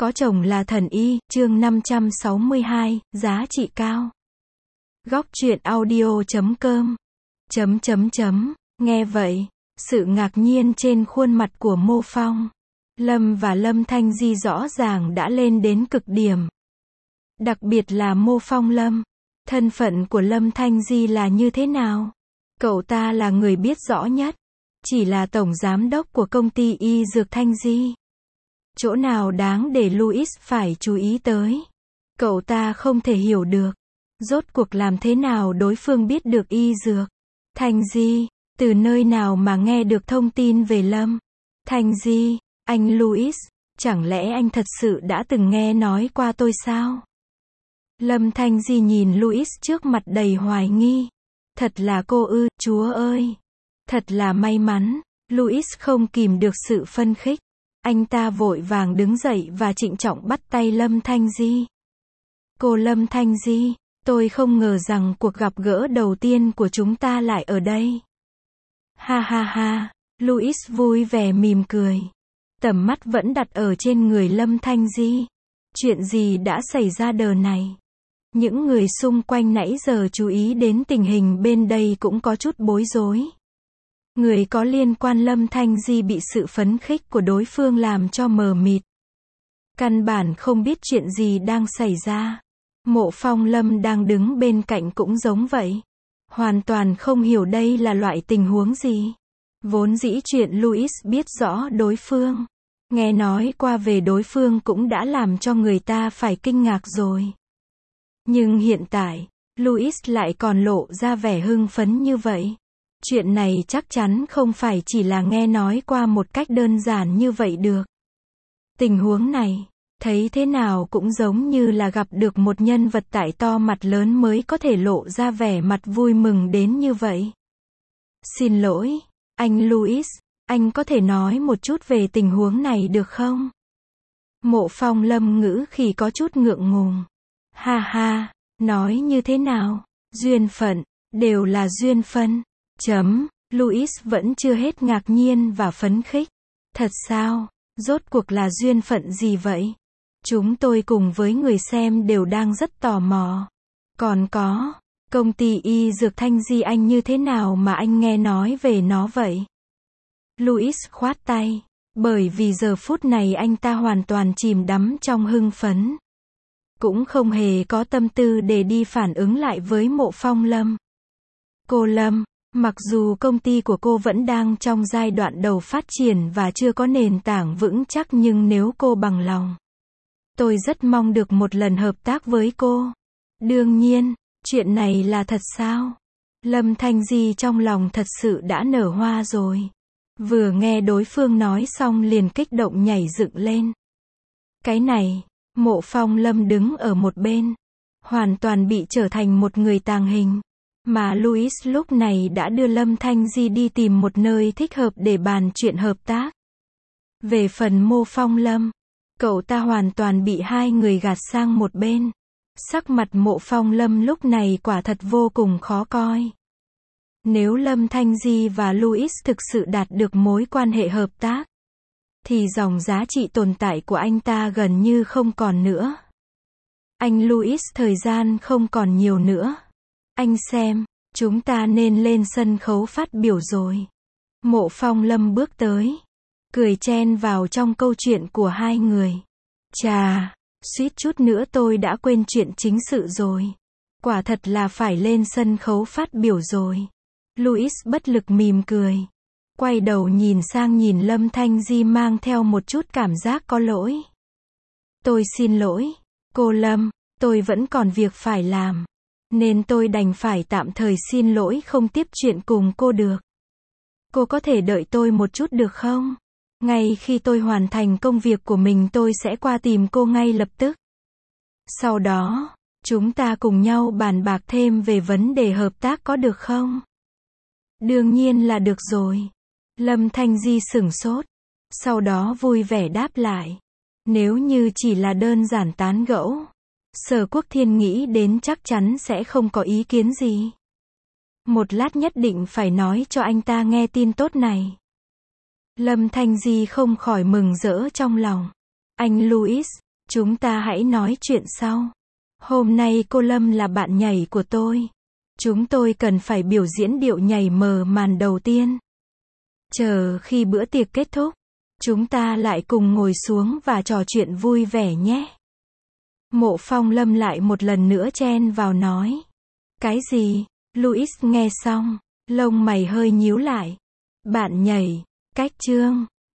Có chồng là thần y, chương 562, giá trị cao. Góc truyện audio.com. Nghe vậy, sự ngạc nhiên trên khuôn mặt của Mộ Phong, Lâm và Lâm Thanh Di rõ ràng đã lên đến cực điểm. Đặc biệt là Mộ Phong Lâm. Thân phận của Lâm Thanh Di là như thế nào? Cậu ta là người biết rõ nhất. Chỉ là tổng giám đốc của công ty y dược Thanh Di. Chỗ nào đáng để Louis phải chú ý tới? Cậu ta không thể hiểu được. Rốt cuộc làm thế nào đối phương biết được y dược? Thanh Di, từ nơi nào mà nghe được thông tin về Lâm? Thanh Di, anh Louis, chẳng lẽ anh thật sự đã từng nghe nói qua tôi sao? Lâm Thanh Di nhìn Louis trước mặt đầy hoài nghi. Thật là cô ư, Chúa ơi! Thật là may mắn. Louis không kìm được sự phân khích. Anh ta vội vàng đứng dậy và trịnh trọng bắt tay Lâm Thanh Di. Cô Lâm Thanh Di, tôi không ngờ rằng cuộc gặp gỡ đầu tiên của chúng ta lại ở đây. Ha ha ha, Louis vui vẻ mỉm cười. Tầm mắt vẫn đặt ở trên người Lâm Thanh Di. Chuyện gì đã xảy ra đợt này? Những người xung quanh nãy giờ chú ý đến tình hình bên đây cũng có chút bối rối. Người có liên quan Lâm Thanh Di bị sự phấn khích của đối phương làm cho mờ mịt. Căn bản không biết chuyện gì đang xảy ra. Mộ Phong Lâm đang đứng bên cạnh cũng giống vậy. Hoàn toàn không hiểu đây là loại tình huống gì. Vốn dĩ chuyện Louis biết rõ đối phương. Nghe nói qua về đối phương cũng đã làm cho người ta phải kinh ngạc rồi. Nhưng hiện tại, Louis lại còn lộ ra vẻ hưng phấn như vậy. Chuyện này chắc chắn không phải chỉ là nghe nói qua một cách đơn giản như vậy được. Tình huống này, thấy thế nào cũng giống như là gặp được một nhân vật tại to mặt lớn mới có thể lộ ra vẻ mặt vui mừng đến như vậy. Xin lỗi, anh Louis, anh có thể nói một chút về tình huống này được không? Mộ Phong Lâm ngữ khi có chút ngượng ngùng. Ha ha, nói như thế nào? Duyên phận, đều là duyên phận. Louis vẫn chưa hết ngạc nhiên và phấn khích. Thật sao? Rốt cuộc là duyên phận gì vậy? Chúng tôi cùng với người xem đều đang rất tò mò. Còn có, công ty y dược Thanh Di anh như thế nào mà anh nghe nói về nó vậy? Louis khoát tay, bởi vì giờ phút này anh ta hoàn toàn chìm đắm trong hưng phấn. Cũng không hề có tâm tư để đi phản ứng lại với Mộ Phong Lâm. Cô Lâm, mặc dù công ty của cô vẫn đang trong giai đoạn đầu phát triển và chưa có nền tảng vững chắc nhưng nếu cô bằng lòng, tôi rất mong được một lần hợp tác với cô. Đương nhiên, chuyện này là thật sao? Lâm Thanh Di trong lòng thật sự đã nở hoa rồi. Vừa nghe đối phương nói xong liền kích động nhảy dựng lên. Cái này, Mộ Phong Lâm đứng ở một bên, hoàn toàn bị trở thành một người tàng hình. Mà Louis lúc này đã đưa Lâm Thanh Di đi tìm một nơi thích hợp để bàn chuyện hợp tác. Về phần Mộ Phong Lâm, cậu ta hoàn toàn bị hai người gạt sang một bên. Sắc mặt Mộ Phong Lâm lúc này quả thật vô cùng khó coi. Nếu Lâm Thanh Di và Louis thực sự đạt được mối quan hệ hợp tác, thì dòng giá trị tồn tại của anh ta gần như không còn nữa. Anh Louis, thời gian không còn nhiều nữa. Anh xem, chúng ta nên lên sân khấu phát biểu rồi. Mộ Phong Lâm bước tới, cười chen vào trong câu chuyện của hai người. Chà, suýt chút nữa tôi đã quên chuyện chính sự rồi. Quả thật là phải lên sân khấu phát biểu rồi. Louis bất lực mỉm cười. Quay đầu nhìn sang nhìn Lâm Thanh Di mang theo một chút cảm giác có lỗi. Tôi xin lỗi, cô Lâm, tôi vẫn còn việc phải làm. Nên tôi đành phải tạm thời xin lỗi không tiếp chuyện cùng cô được. Cô có thể đợi tôi một chút được không? Ngay khi tôi hoàn thành công việc của mình tôi sẽ qua tìm cô ngay lập tức. Sau đó, chúng ta cùng nhau bàn bạc thêm về vấn đề hợp tác có được không? Đương nhiên là được rồi. Lâm Thanh Di sửng sốt. Sau đó vui vẻ đáp lại. Nếu như chỉ là đơn giản tán gẫu, Sở Quốc Thiên nghĩ đến chắc chắn sẽ không có ý kiến gì. Một lát nhất định phải nói cho anh ta nghe tin tốt này. Lâm Thanh Di không khỏi mừng rỡ trong lòng. Anh Louis, Chúng ta hãy nói chuyện sau. Hôm nay cô Lâm là bạn nhảy của tôi. Chúng tôi cần phải biểu diễn điệu nhảy mở màn đầu tiên. Chờ khi bữa tiệc kết thúc, chúng ta lại cùng ngồi xuống và trò chuyện vui vẻ nhé. Mộ Phong Lâm lại một lần nữa chen vào nói. Cái gì? Louis nghe xong, lông mày hơi nhíu lại. Bạn nhảy, cách chương.